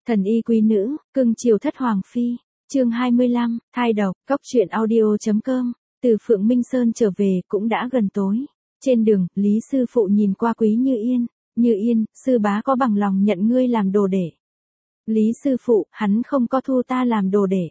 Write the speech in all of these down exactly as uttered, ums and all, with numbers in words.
Thần y quý nữ, cưng chiều thất hoàng phi. Chương hai mươi lăm, thai độc, cốc truyện audio chấm com. Từ Phượng Minh Sơn trở về cũng đã gần tối. Trên đường, Lý sư phụ nhìn qua Quý Như Yên. Như Yên, sư bá có bằng lòng nhận ngươi làm đồ đệ. Lý sư phụ, hắn không có thu ta làm đồ đệ.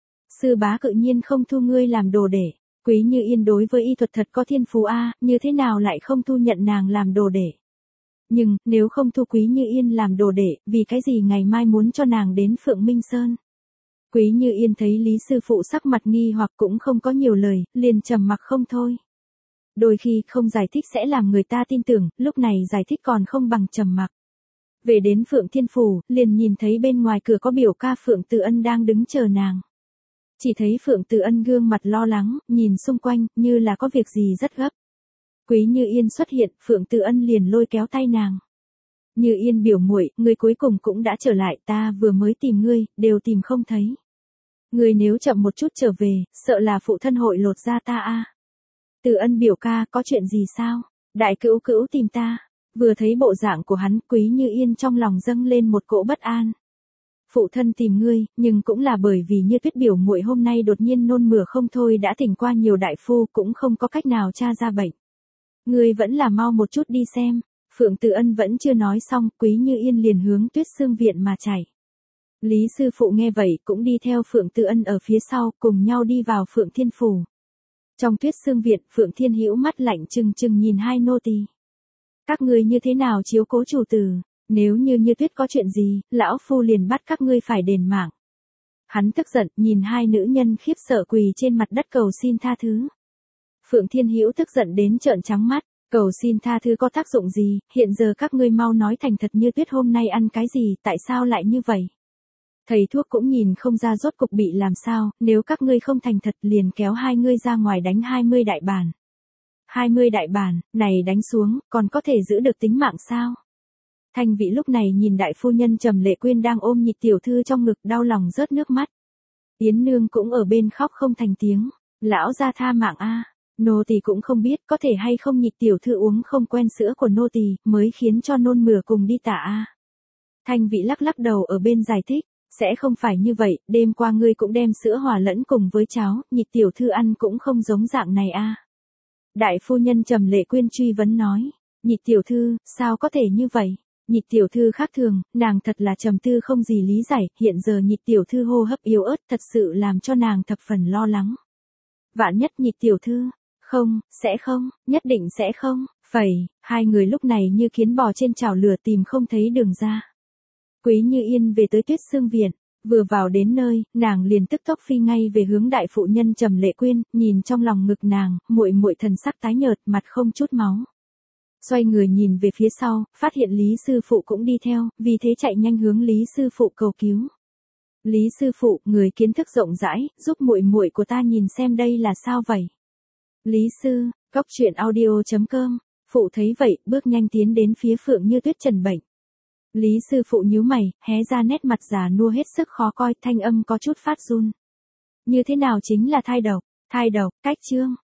Sư bá tự nhiên không thu ngươi làm đồ đệ. Quý Như Yên đối với y thuật thật có thiên phú a, như thế nào lại không thu nhận nàng làm đồ đệ. Nhưng, nếu không thu Quý Như Yên làm đồ đệ, vì cái gì ngày mai muốn cho nàng đến Phượng Minh Sơn? Quý Như Yên thấy Lý sư phụ sắc mặt nghi hoặc cũng không có nhiều lời, liền trầm mặc không thôi. Đôi khi không giải thích sẽ làm người ta tin tưởng, lúc này giải thích còn không bằng trầm mặc. Về đến Phượng Thiên Phủ, liền nhìn thấy bên ngoài cửa có biểu ca Phượng Từ Ân đang đứng chờ nàng. Chỉ thấy Phượng Từ Ân gương mặt lo lắng, nhìn xung quanh, như là có việc gì rất gấp. Quý Như Yên xuất hiện, Phượng Từ Ân liền lôi kéo tay nàng. Như Yên biểu muội, ngươi cuối cùng cũng đã trở lại, ta vừa mới tìm ngươi, đều tìm không thấy. Ngươi nếu chậm một chút trở về, sợ là phụ thân hội lột ra ta a. Từ Ân biểu ca, có chuyện gì sao? Đại cữu cữu tìm ta. Vừa thấy bộ dạng của hắn, Quý Như Yên trong lòng dâng lên một cỗ bất an. Phụ thân tìm ngươi, nhưng cũng là bởi vì Như Tuyết biểu muội hôm nay đột nhiên nôn mửa không thôi đã thỉnh qua nhiều đại phu cũng không có cách nào tra ra bệnh. Ngươi vẫn là mau một chút đi xem. Phượng Từ Ân vẫn chưa nói xong, Quý Như Yên liền hướng Tuyết Xương viện mà chạy. Lý sư phụ nghe vậy cũng đi theo Phượng Từ Ân ở phía sau, cùng nhau đi vào Phượng Thiên Phủ. Trong Tuyết Xương viện, Phượng Thiên Hữu mắt lạnh trừng trừng nhìn hai nô tỳ. Các ngươi như thế nào chiếu cố chủ tử, nếu như Như Tuyết có chuyện gì, lão phu liền bắt các ngươi phải đền mạng. Hắn tức giận, nhìn hai nữ nhân khiếp sợ quỳ trên mặt đất cầu xin tha thứ. Phượng Thiên Hữu tức giận đến trợn trắng mắt, cầu xin tha thứ có tác dụng gì, hiện giờ các ngươi mau nói thành thật Như Tuyết hôm nay ăn cái gì, tại sao lại như vậy? Thầy thuốc cũng nhìn không ra rốt cục bị làm sao, nếu các ngươi không thành thật liền kéo hai ngươi ra ngoài đánh hai mươi đại bản. hai mươi đại bản, này đánh xuống, còn có thể giữ được tính mạng sao? Thanh Vị lúc này nhìn đại phu nhân Trầm Lệ Quyên đang ôm Nhị tiểu thư trong ngực đau lòng rớt nước mắt. Yến Nương cũng ở bên khóc không thành tiếng, lão gia tha mạng a. Nô tỳ cũng không biết có thể hay không Nhị tiểu thư uống không quen sữa của nô tỳ mới khiến cho nôn mửa cùng đi tả a. Thanh Vị lắc lắc đầu ở bên giải thích, sẽ không phải như vậy, đêm qua ngươi cũng đem sữa hòa lẫn cùng với cháo, Nhị tiểu thư ăn cũng không giống dạng này a. Đại phu nhân Trầm Lệ Quyên truy vấn nói, Nhị tiểu thư, sao có thể như vậy? Nhị tiểu thư khác thường, nàng thật là trầm tư không gì lý giải, hiện giờ Nhị tiểu thư hô hấp yếu ớt thật sự làm cho nàng thập phần lo lắng. Vạn nhất Nhị tiểu thư, không, sẽ không, nhất định sẽ không, phẩy, hai người lúc này như kiến bò trên chảo lửa tìm không thấy đường ra. Quý Như Yên về tới Tuyết Xương viện, vừa vào đến nơi, nàng liền tức tốc phi ngay về hướng đại phụ nhân Trầm Lệ Quyên, nhìn trong lòng ngực nàng, muội muội thần sắc tái nhợt, mặt không chút máu. Xoay người nhìn về phía sau, phát hiện Lý sư phụ cũng đi theo, vì thế chạy nhanh hướng Lý sư phụ cầu cứu. Lý sư phụ, người kiến thức rộng rãi, giúp muội muội của ta nhìn xem đây là sao vậy? Lý sư, cốc truyện audio chấm com. Phụ thấy vậy, bước nhanh tiến đến phía Phượng Như Tuyết trần bệnh. Lý sư phụ nhíu mày, hé ra nét mặt già nua hết sức khó coi, thanh âm có chút phát run. Như thế nào chính là thai độc? Thai độc, cách chương.